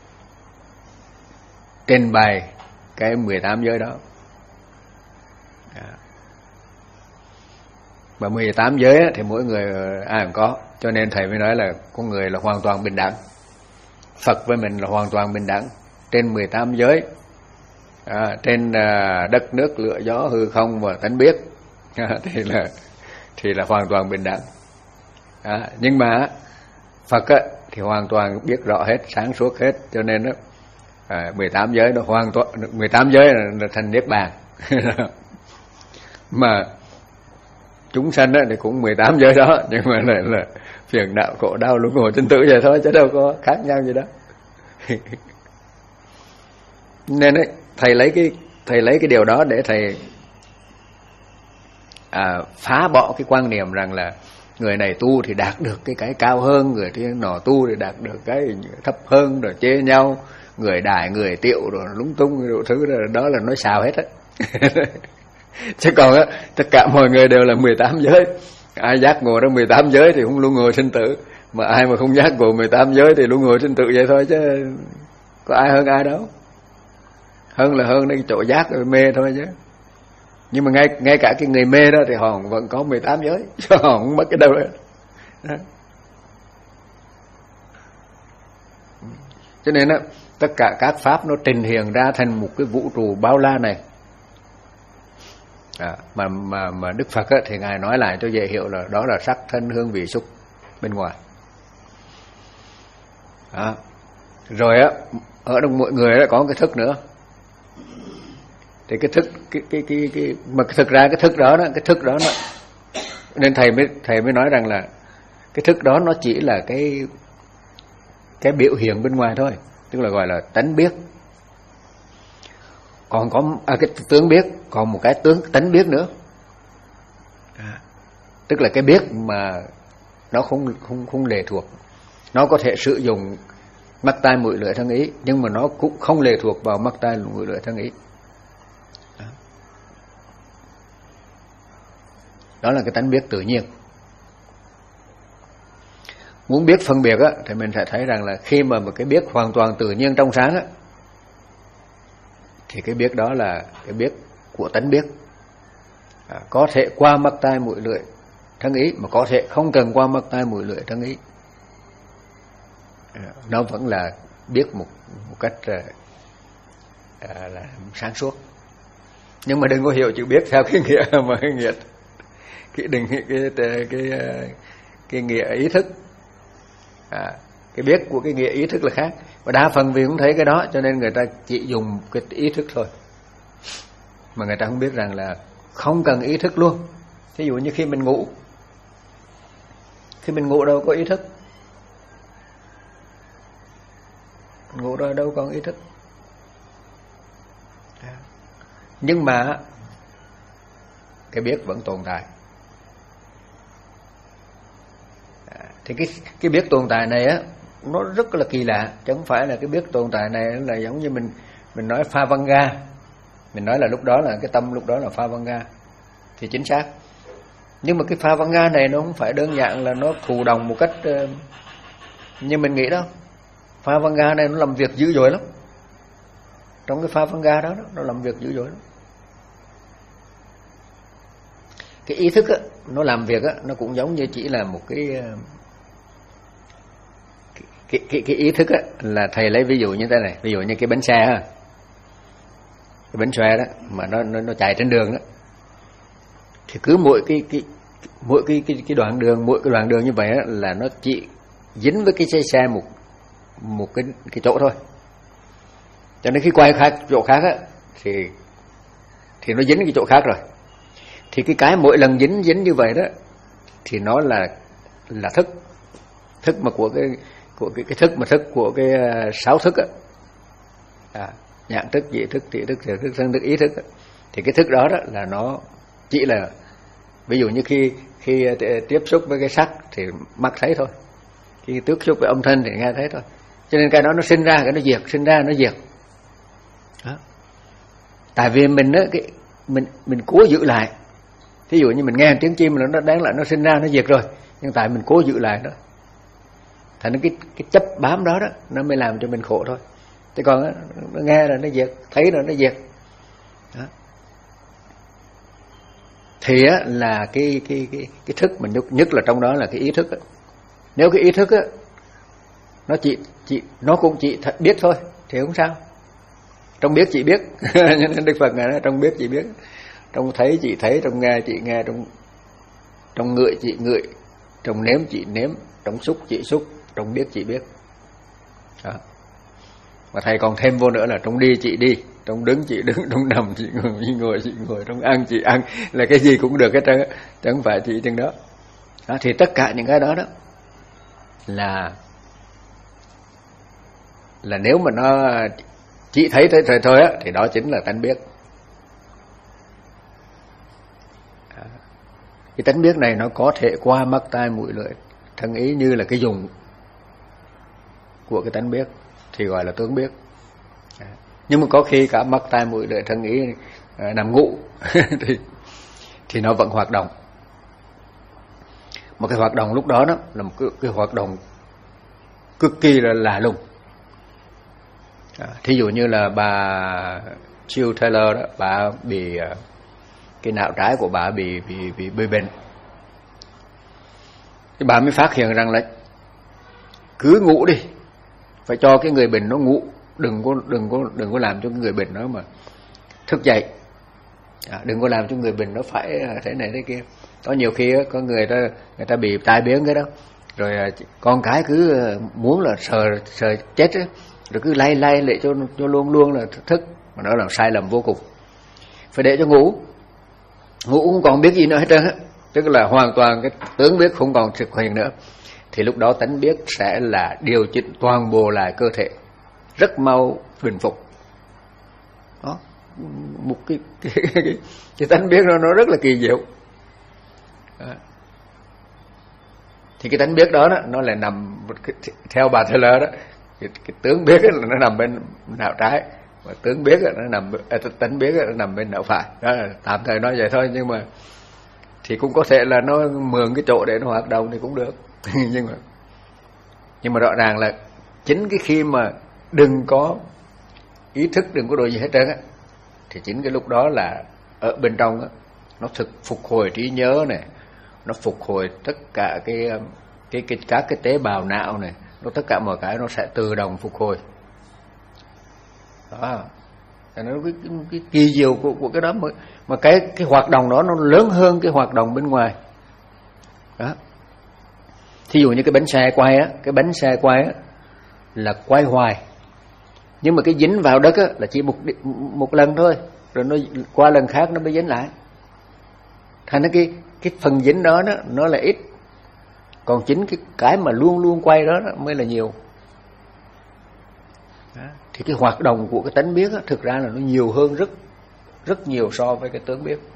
trình bày cái mười tám giới đó. Mà mười tám giới thì mỗi người ai cũng có, cho nên thầy mới nói là con người là hoàn toàn bình đẳng. Phật với mình là hoàn toàn bình đẳng trên mười tám giới, à, trên à, đất nước lửa gió hư không và tánh biết, à, thì là thì là hoàn toàn bình đẳng. À, nhưng mà Phật á, thì hoàn toàn biết rõ hết, sáng suốt hết, cho nên đó, à, mười tám giới nó hoàn toàn mười tám giới là, là thành niết bàn. Mà chúng sanh thì cũng mười tám giới đó, nhưng mà lại là phiền não khổ đau luân hồi sinh tử vậy thôi, chứ đâu có khác nhau gì đó. Nên ấy, thầy lấy cái thầy lấy cái điều đó để thầy à, phá bỏ cái quan niệm rằng là người này tu thì đạt được cái cái cao hơn, người kia nọ tu thì đạt được cái thấp hơn, rồi chê nhau, người đại người tiệu rồi lúng tung đủ thứ, rồi đó là nói xào hết á. Chứ còn á, tất cả mọi người đều là mười tám giới. Ai giác ngộ trong mười tám giới thì không luân hồi sinh tử, mà ai mà không giác ngộ mười tám giới thì luân hồi sinh tử vậy thôi, chứ có ai hơn ai đâu. Hơn là hơn cái chỗ giác rồi mê thôi chứ. Nhưng mà ngay ngay cả cái người mê đó thì họ vẫn có mười tám giới, chứ họ không mất cái đâu hết. Đó. Cho nên á, tất cả các pháp nó trình hiện ra thành một cái vũ trụ bao la này, À, mà, mà mà Đức Phật á, thì ngài nói lại cho dễ hiểu là đó là sắc thân hương vị xúc bên ngoài. À, rồi á, ở trong mỗi người đó có cái thức nữa. Thì cái thức cái cái cái cái mà thực ra cái thức đó đó, cái thức đó nó, nên thầy mới thầy mới nói rằng là cái thức đó nó chỉ là cái cái biểu hiện bên ngoài thôi, tức là gọi là tánh biết. Còn có à, cái tướng biết, còn một cái tướng tánh biết nữa. À, tức là cái biết mà nó không không không lệ thuộc, nó có thể sử dụng mắt tai mũi lưỡi thân ý, nhưng mà nó cũng không lệ thuộc vào mắt tai mũi lưỡi thân ý. Đó, đó là cái tánh biết tự nhiên. Muốn biết phân biệt á, thì mình sẽ thấy rằng là khi mà một cái biết hoàn toàn tự nhiên trong sáng á, thì cái biết đó là cái biết của tánh biết. À, có thể qua mắt tai mũi lưỡi thân ý, mà có thể không cần qua mắt tai mũi lưỡi thân ý. À, nó vẫn là biết một, một cách à, là sáng suốt. Nhưng mà đừng có hiểu chữ biết theo cái nghĩa mà cái nghĩa cái đừng cái cái cái, cái nghĩa ý thức. À, cái biết của cái nghĩa ý thức là khác. Và đa phần vì cũng thấy cái đó cho nên người ta chỉ dùng cái ý thức thôi, mà người ta không biết rằng là không cần ý thức luôn. Ví dụ như khi mình ngủ, khi mình ngủ đâu có ý thức, ngủ rồi đâu còn ý thức. Nhưng mà cái biết vẫn tồn tại. Thì cái cái biết tồn tại này á, nó rất là kỳ lạ, chứ không phải là cái biết tồn tại này là giống như mình mình nói pha văn ga, mình nói là lúc đó là cái tâm lúc đó là pha văn ga thì chính xác. Nhưng mà cái pha văn ga này nó không phải đơn giản là nó thụ động một cách uh, như mình nghĩ đâu. Pha văn ga này nó làm việc dữ dội lắm. Trong cái pha văn ga đó, đó nó làm việc dữ dội lắm. Cái ý thức á, nó làm việc á, nó cũng giống như chỉ là một cái uh, Cái, cái, cái ý thức á, là thầy lấy ví dụ như thế này. Ví dụ như cái bánh xe ha, cái bánh xe đó mà nó, nó, nó chạy trên đường đó, thì cứ mỗi cái, cái, mỗi cái, cái, cái đoạn đường mỗi cái đoạn đường như vậy á, là nó chỉ dính với cái xe xe một một cái, cái chỗ thôi. Cho nên khi quay khác chỗ khác á, thì thì nó dính cái chỗ khác rồi. Thì cái cái mỗi lần dính dính như vậy đó thì nó là là thức thức mà của cái của cái, cái thức mà thức của cái uh, sáu thức á, à, nhãn thức, vị thức, thị thức, thiệt thức, thân thức, ý thức á. Thì cái thức đó đó là nó chỉ là, ví dụ như khi khi tiếp xúc với cái sắc thì mắt thấy thôi, khi tiếp xúc với âm thanh thì nghe thấy thôi. Cho nên cái đó nó sinh ra, cái nó diệt, sinh ra nó diệt. Đó. Tại vì mình á, cái mình mình cố giữ lại. Ví dụ như mình nghe tiếng chim là nó đáng lại nó sinh ra nó diệt rồi, nhưng tại mình cố giữ lại đó. Thành cái cái chấp bám đó đó nó mới làm cho mình khổ thôi. Chứ còn đó, nó nghe rồi nó diệt, thấy rồi nó diệt. Đó. Thì á, là cái cái cái cái thức mình nhất, nhất là trong đó là cái ý thức á. Nếu cái ý thức á nó chỉ chỉ nó cũng chỉ thật biết thôi thì không sao. Trong biết chỉ biết. Cho nên Đức Phật ngài nói trong biết chỉ biết, trong thấy chỉ thấy, trong nghe chỉ nghe, trong trong ngửi chỉ ngửi, trong nếm chỉ nếm, trong xúc chỉ xúc, trong biết chỉ biết. Đó. Mà thầy còn thêm vô nữa là trong đi chỉ đi, trong đứng chỉ đứng, trong nằm chỉ ngồi, ngồi chỉ ngồi, trong ăn chỉ ăn, là cái gì cũng được hết trơn á, chứ không phải chỉ chừng đó. Đó. Thì tất cả những cái đó đó là là nếu mà nó chỉ thấy thế thôi thôi á, thì đó chính là tánh biết. Cái tánh biết này nó có thể qua mắt tai mũi lưỡi thân ý như là cái dùng của cái tánh biết thì gọi là tướng biết. Nhưng mà có khi cả mắt tai mũi lưỡi thân ý à, nằm ngủ thì thì nó vẫn hoạt động. Một cái hoạt động lúc đó đó là một cái, cái hoạt động cực kỳ là lạ lùng. À, thí dụ như là bà Jill Taylor đó, bà bị cái não trái của bà bị bị bị, bị bệnh. Thì bà mới phát hiện rằng là cứ ngủ đi, phải cho cái người bệnh nó ngủ, đừng có đừng có đừng có làm cho cái người bệnh đó mà thức dậy. À, đừng có làm cho người bệnh nó phải thế này thế kia. Có nhiều khi có người ta người ta bị tai biến cái đó, rồi con cái cứ muốn là sờ sờ chết ấy, rồi cứ lay lay để cho cho luôn luôn là thức, mà đó là sai lầm vô cùng. Phải để cho ngủ, ngủ không còn biết gì nữa hết trơn á, tức là hoàn toàn cái tướng biết không còn thực hiện nữa, thì lúc đó tánh biết sẽ là điều chỉnh toàn bộ lại cơ thể, rất mau bình phục. Đó, một cái cái, cái, cái, cái tánh biết nó nó rất là kỳ diệu. Đó. Thì cái tánh biết đó, đó nó lại nằm cái, theo bà Taylor đó, cái, cái tướng biết là nó nằm bên não trái, và tướng biết là nó nằm à, tánh biết là nó nằm bên não phải. Đó là tạm thời nói vậy thôi, nhưng mà thì cũng có thể là nó mượn cái chỗ để nó hoạt động thì cũng được. nhưng mà nhưng mà rõ ràng là chính cái khi mà đừng có ý thức, đừng có đồ gì hết trơn á, thì chính cái lúc đó là ở bên trong á, nó thực phục hồi trí nhớ này, nó phục hồi tất cả cái cái cái các cái tế bào não này, nó tất cả mọi cái nó sẽ tự động phục hồi. Đó, nó cái, cái, cái kỳ diệu của, của cái đó, mà, mà cái cái hoạt động đó nó lớn hơn cái hoạt động bên ngoài. Đó. Thí dụ như cái bánh xe quay á, cái bánh xe quay á là quay hoài, nhưng mà cái dính vào đất á là chỉ một một lần thôi, rồi nó qua lần khác nó mới dính lại. Thành ra cái cái phần dính đó, đó nó là ít, còn chính cái cái mà luôn luôn quay đó, đó mới là nhiều. Đó. Thì cái hoạt động của cái tánh biết á, thực ra là nó nhiều hơn rất rất nhiều so với cái tướng biết.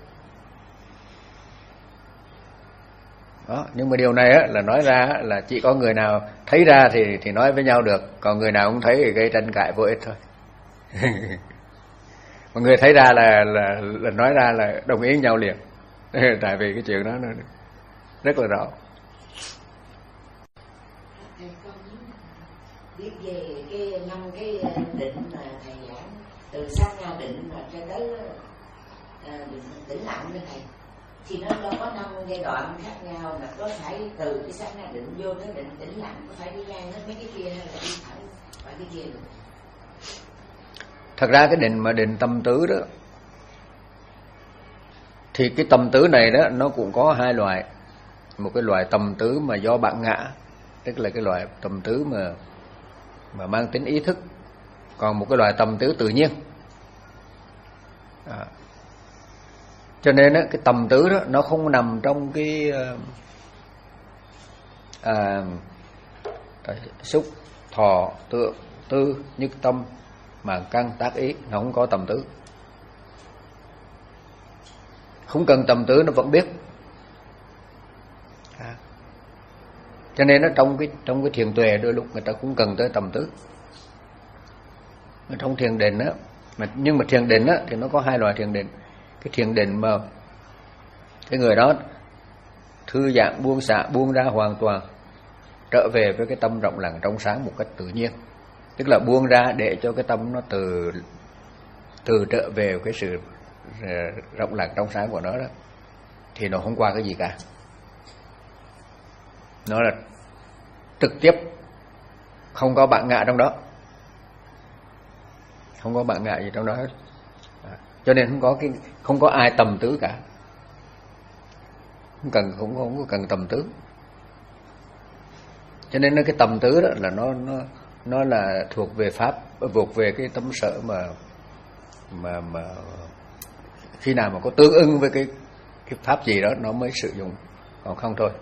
Đó, nhưng mà điều này á, là nói ra á, là chỉ có người nào thấy ra thì thì nói với nhau được, còn người nào không thấy thì gây tranh cãi vô ích thôi. Mà người thấy ra là là, là nói ra là đồng ý nhau liền. Tại vì cái chuyện đó nó rất là rõ. Biết về cái năm cái định mà thầy giảng từ sát na định mà cho tới uh, tĩnh lặng đó thầy, thì nó đâu có năm giai đoạn khác nhau, mà có phải từ cái sát na định vô tới định tĩnh lặng, có phải đi ngang hết mấy cái kia hay là đi thẳng phải cái kia được? Thật ra cái định mà định tâm tứ đó, thì cái tâm tứ này đó nó cũng có hai loại. Một cái loại tâm tứ mà do bản ngã, tức là cái loại tâm tứ mà mà mang tính ý thức, còn một cái loại tâm tứ tự nhiên. À. Cho nên đó, cái tâm tứ đó nó không nằm trong cái à, xúc, thọ, tưởng, tư, nhất tâm, màng căn, tác ý, nó không có tâm tứ. Không cần tâm tứ nó vẫn biết. À. Cho nên nó trong cái trong cái thiền tuệ đôi lúc người ta cũng cần tới tâm tứ. Trong thiền định á, mà nhưng mà thiền định á thì nó có hai loại thiền định. Cái thiền định mà cái người đó thư giãn, buông xả, buông ra hoàn toàn, trở về với cái tâm rộng lặng trong sáng một cách tự nhiên. Tức là buông ra để cho cái tâm nó từ từ trở về cái sự rộng lặng trong sáng của nó đó, thì nó không qua cái gì cả. Nó là trực tiếp, không có bản ngã trong đó, không có bản ngã gì trong đó hết. À, cho nên không có cái không có ai tầm tứ cả, không cần không không có cần tầm tứ. Cho nên cái tầm tứ đó là nó nó nó là thuộc về pháp, thuộc về cái tâm sở mà mà mà khi nào mà có tương ưng với cái cái pháp gì đó nó mới sử dụng, còn không thôi.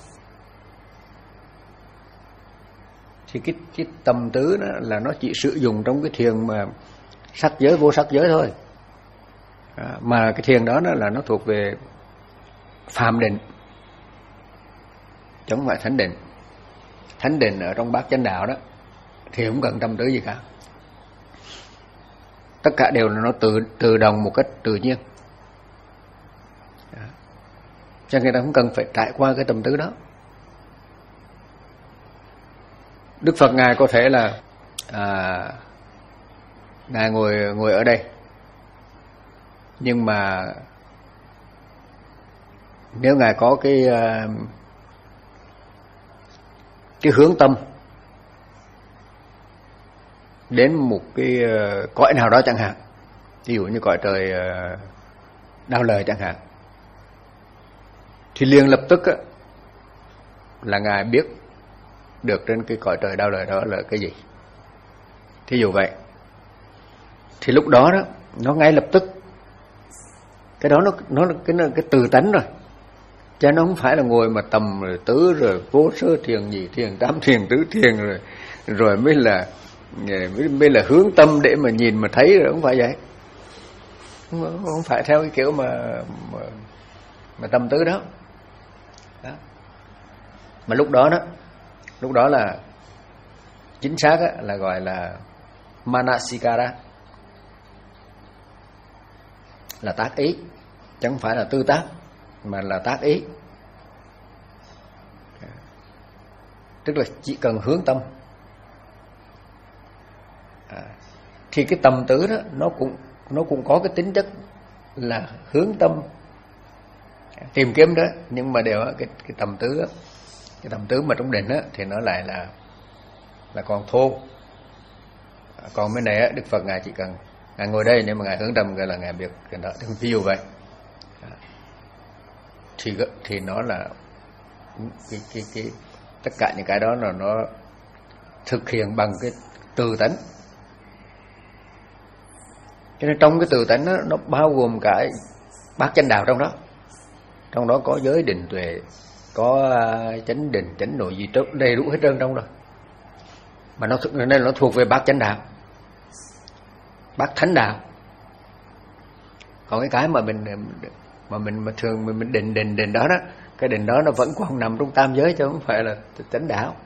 Thì cái cái tâm tứ đó là nó chỉ sử dụng trong cái thiền mà sắc giới vô sắc giới thôi. À, mà cái thiền đó, đó là nó thuộc về phàm định, chứ không phải thánh định. Thánh định ở trong bát chánh đạo đó thì không cần tâm tứ gì cả. Tất cả đều là nó tự tự động một cách tự nhiên. À, cho nên ta không cần phải trải qua cái tâm tứ đó. Đức Phật Ngài có thể là à, Ngài ngồi ngồi ở đây, nhưng mà nếu Ngài có cái cái hướng tâm đến một cái cõi nào đó chẳng hạn, ví dụ như cõi trời đau lời chẳng hạn, thì liền lập tức á, là Ngài biết được trên cái cõi trời đau lời đó là cái gì. Thí dụ vậy, thì lúc đó đó nó ngay lập tức, cái đó nó nó cái nó, cái từ tánh rồi, chứ nó không phải là ngồi mà tầm rồi tứ rồi vô sơ thiền nhị thiền tam thiền tứ thiền rồi rồi mới là mới, mới là hướng tâm để mà nhìn mà thấy, rồi không phải vậy. Không, không phải theo cái kiểu mà mà, mà tâm tứ đó. Đó. Mà lúc đó đó, lúc đó là chính xác á, là gọi là manasikara, là tác ý, chứ không phải là tư tác, mà là tác ý. Tức là chỉ cần hướng tâm. À, thì cái tầm tứ đó nó cũng nó cũng có cái tính chất là hướng tâm, tìm kiếm đó, nhưng mà đều cái cái tầm tứ đó, cái tầm tứ mà trong định đó, thì nó lại là là còn thô. Còn bên này á, Đức Phật Ngài chỉ cần Ngài ngồi đây, nếu mà Ngài hướng tâm cái là Ngài biết cái đó. Ví dụ vậy, thì thì nó là cái cái cái tất cả những cái đó là nó thực hiện bằng cái từ tánh. Cho nên trong cái từ tánh đó, nó bao gồm cả bát chánh đạo trong đó. Trong đó có giới định tuệ, có chánh định, chánh nội gì trước đầy đủ hết trơn trong đó. Mà nó nên nó thuộc về bát chánh đạo, bát thánh đạo. Còn cái cái mà mình mà mình mà thường mình, mình định định định đó đó, cái định đó nó vẫn còn nằm trong tam giới, chứ không phải là chánh đạo.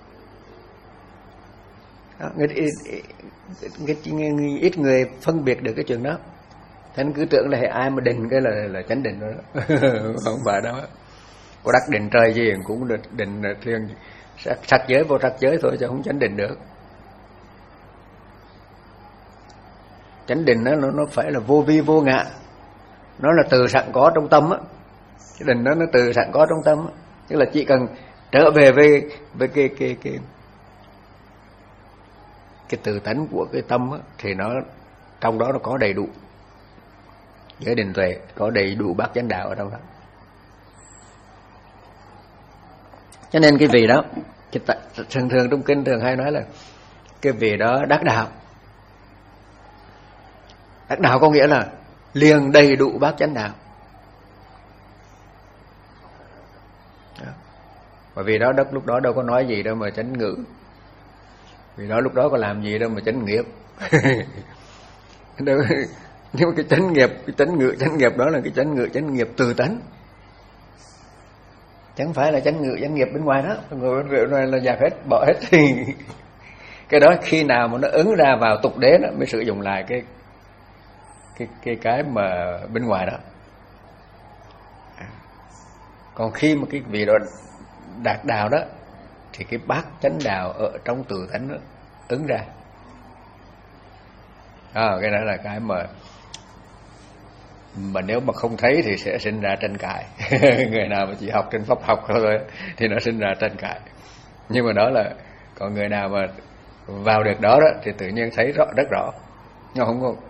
Đó, ít, ít, ít, ít người phân biệt được cái chuyện đó. Thế nên cứ tưởng là ai mà định cái là là chánh định đó, không phải đó. Có đắc định trời gì cũng được định thiên sắc, sắc giới vô sắc giới thôi, chứ không chánh định được. Chánh định đó, nó nó phải là vô vi vô ngã, nó là từ sẵn có trong tâm á. Cái định đó nó từ sẵn có trong tâm á. Tức là chỉ cần trở về với với cái cái cái cái từ tánh của cái tâm á, thì nó trong đó nó có đầy đủ giới định tuệ, có đầy đủ bát chánh đạo ở trong đó. Cho nên cái vị đó, thường thường trong kinh thường hay nói là cái vị đó đắc đạo. Đắc đạo có nghĩa là liền đầy đủ bát chánh đạo. Bởi vì đó đất lúc đó đâu có nói gì đâu mà chánh ngữ, vì đó lúc đó có làm gì đâu mà chánh nghiệp. Nhưng mà cái chánh nghiệp, cái chánh ngữ, chánh nghiệp đó là cái chánh ngữ, chánh nghiệp từ tánh, chẳng phải là chánh ngữ, chánh nghiệp bên ngoài đó. Người bên ngoài là dạt hết, bỏ hết. Thì cái đó khi nào mà nó ứng ra vào tục đế đó mới sử dụng lại cái cái cái cái mà bên ngoài đó. Còn khi mà cái vị đó đạt đạo đó, thì cái bát chánh đạo ở trong từ tánh đó ứng ra. À, cái đó là cái mà mà nếu mà không thấy thì sẽ sinh ra tranh cãi. Người nào mà chỉ học trên pháp học thôi thì nó sinh ra tranh cãi. Nhưng mà đó là, còn người nào mà vào được đó, đó thì tự nhiên thấy rõ, rất rõ. Nó không có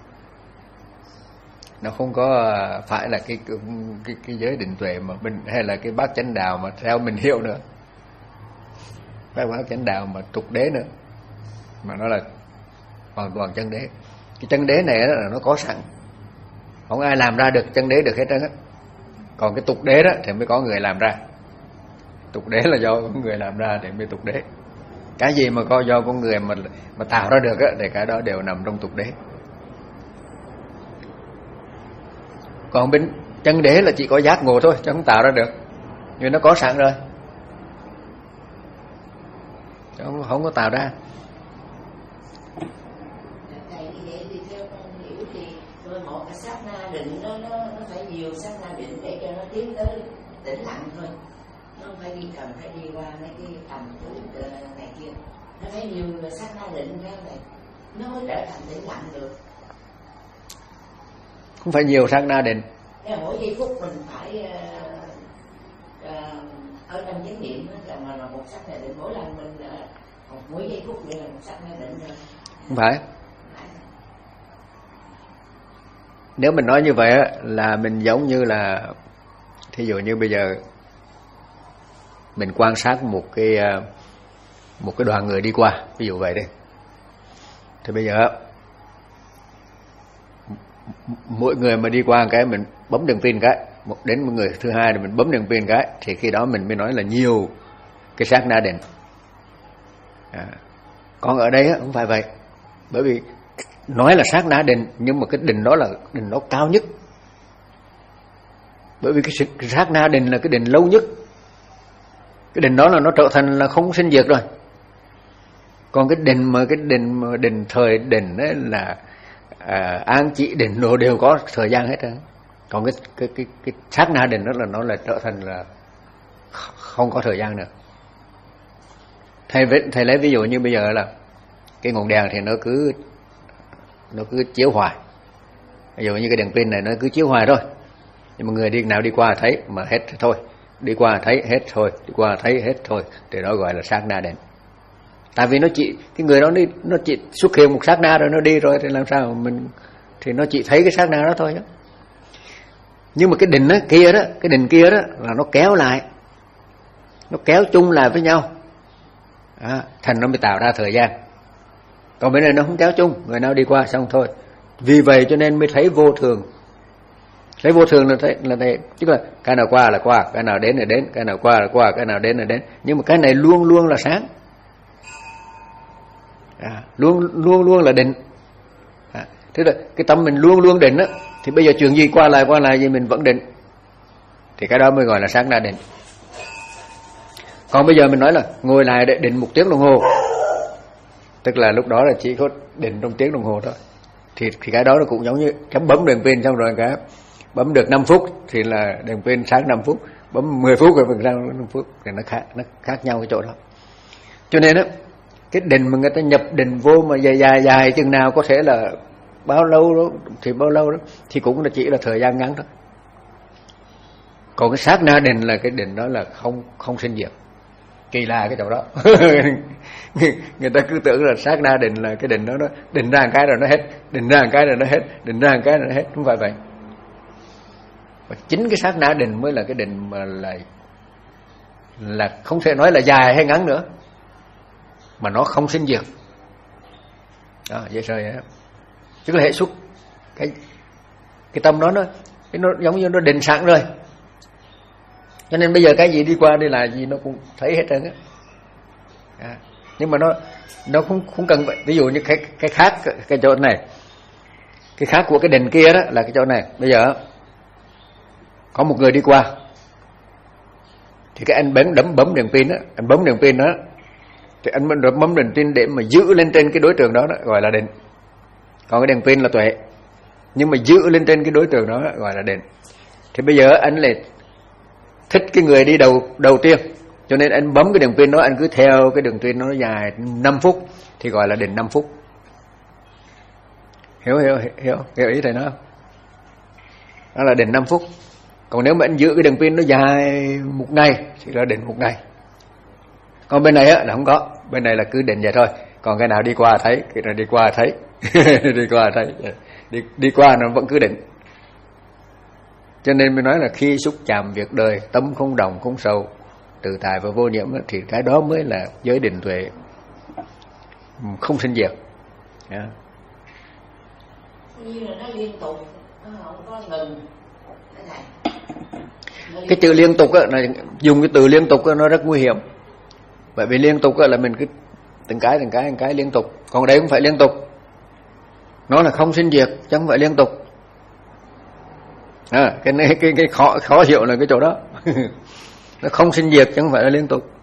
nó không có phải là cái cái cái giới định tuệ mà mình, hay là cái bát chánh đạo mà theo mình hiểu nữa, cái bát chánh đạo mà tục đế nữa, mà nó là hoàn toàn chân đế. Cái chân đế này là nó có sẵn, không ai làm ra được chân đế được hết trơn á. Còn cái tục đế đó thì mới có người làm ra. Tục đế là do người làm ra thì mới tục đế. Cái gì mà có do con người mà mà tạo ra được á, thì cái đó đều nằm trong tục đế. Còn bên chân đế là chỉ có giác ngộ thôi, chứ không tạo ra được, nhưng nó có sẵn rồi, chứ không, không có tạo ra. Thầy như vậy thì theo con hiểu thì đôi một cái sát na định nó nó nó phải nhiều sát na định để cho nó tiến tới tĩnh lặng thôi, nó không phải đi cần phải đi qua mấy cái tầm thứ này kia, nó phải nhiều sát na định ra vậy nó mới trở thành tĩnh lặng được. Không phải nhiều sát na định. Nên mỗi giây phút mình phải uh, uh, ở trong chánh niệm là mà là một sát na định, mỗi lần mình uh, mỗi giây phút vậy là một sát na định rồi. Không phải. nếu mình nói như vậy á, là mình giống như là thí dụ như bây giờ mình quan sát một cái một cái đoàn người đi qua, ví dụ vậy đi. Thì bây giờ mỗi người mà đi qua cái mình bấm đèn pin cái, một đến một người thứ hai thì mình bấm đèn pin cái, thì khi đó mình mới nói là nhiều cái sát na định. À, còn ở đây không phải vậy, bởi vì nói là sát na định nhưng mà cái định đó là định nó cao nhất, bởi vì cái, cái sát na định là cái định lâu nhất. Cái định đó là nó trở thành là không sinh diệt rồi. Còn cái định mà cái định mà định thời định ấy là à, an chỉ định đồ đều có thời gian hết rồi. Còn cái cái cái cái sát na định đó là nó là trở thành là không có thời gian nữa. Thầy thầy lấy ví dụ như bây giờ là cái ngọn đèn thì nó cứ nó cứ chiếu hoài. Ví dụ như cái đèn pin này nó cứ chiếu hoài thôi. Nhưng mà người đi nào đi qua thấy mà hết thôi, đi qua thấy hết thôi, đi qua thấy hết thôi, thì đó gọi là sát na định. Tại vì nó chỉ cái người đó đi nó chỉ xuất hiện một sát na rồi nó đi rồi, thì làm sao mình thì nó chỉ thấy cái sát na đó thôi đó. Nhưng mà cái định đó, kia đó, cái định kia đó là nó kéo lại, nó kéo chung lại với nhau, à, thành nó mới tạo ra thời gian. Còn bên này nó không kéo chung, người nào đi qua xong thôi. Vì vậy cho nên mới thấy vô thường. Thấy vô thường là thấy là thấy, tức là cái nào qua là qua, cái nào đến là đến, cái nào qua là qua, cái nào đến là đến. Nhưng mà cái này luôn luôn là sáng, à, luôn luôn luôn là định. À, tức là cái tâm mình luôn luôn định á, thì bây giờ chuyện gì qua lại qua lại gì mình vẫn định, thì cái đó mới gọi là sát na định. Còn bây giờ mình nói là ngồi lại để định một tiếng đồng hồ, tức là lúc đó là chỉ có định trong tiếng đồng hồ thôi, thì, thì cái đó nó cũng giống như chấm bấm đèn pin xong rồi cái bấm được năm phút thì là đèn pin sáng năm phút, bấm mười phút rồi mình ra năm phút, thì nó khác nó khác nhau cái chỗ đó. Cho nên á, cái định mà người ta nhập định vô mà dài dài dài chừng nào, có thể là bao lâu đó thì bao lâu đó, thì cũng là chỉ là thời gian ngắn thôi. Còn cái sát na định là cái định đó là không không sinh diệt. Kỳ lạ cái chỗ đó. Người ta cứ tưởng là sát na định là cái định đó, nó định ra một cái rồi nó hết, định ra một cái rồi nó hết, định ra một cái rồi nó hết, không phải vậy. Và chính cái sát na định mới là cái định mà là là không thể nói là dài hay ngắn nữa, mà nó không sinh diệt. Đó, dễ rời đó. Tức là hệ xuất cái cái tâm đó nó cái nó giống như nó định sẵn rồi. Cho nên bây giờ cái gì đi qua đi lại gì nó cũng thấy hết trơn á. À, nhưng mà nó nó không không cần vậy. Ví dụ như cái cái khác cái chỗ này, cái khác của cái định kia đó là cái chỗ này. Bây giờ có một người đi qua, thì cái anh bấm đấm bấm đèn pin đó, anh bấm đèn pin đó, thì anh bấm đèn pin để mà giữ lên trên cái đối tượng đó, đó gọi là định. Còn cái đèn pin là tuệ, nhưng mà giữ lên trên cái đối tượng đó, đó gọi là định. Thì bây giờ anh lại thích cái người đi đầu đầu tiên, cho nên anh bấm cái đèn pin đó, anh cứ theo cái đường pin nó dài năm phút thì gọi là định năm phút. Hiểu hiểu hiểu hiểu ý thầy nói không? Đó là định năm phút. Còn nếu mà anh giữ cái đường pin nó dài một ngày thì là định một ngày. Còn bên này á là không có, bên này là cứ định vậy thôi. Còn cái nào đi qua thấy, cái nào đi qua thấy, đi qua thấy, đi đi qua nó vẫn cứ định. Cho nên mới nói là khi xúc chạm việc đời, tâm không động không sầu, tự tại và vô nhiễm, thì cái đó mới là giới định tuệ, không sinh diệt. Yeah. Như là nó liên tục, nó không có ngừng. Cái chữ liên tục á, là dùng cái từ liên tục á, nó rất nguy hiểm. Bởi vì liên tục á, là mình cứ từng cái từng cái từng cái liên tục. Còn đây không phải liên tục, nó là không sinh diệt chứ không phải liên tục. À, cái này cái cái khó khó hiểu là cái chỗ đó. Nó không sinh diệt chứ không phải là liên tục.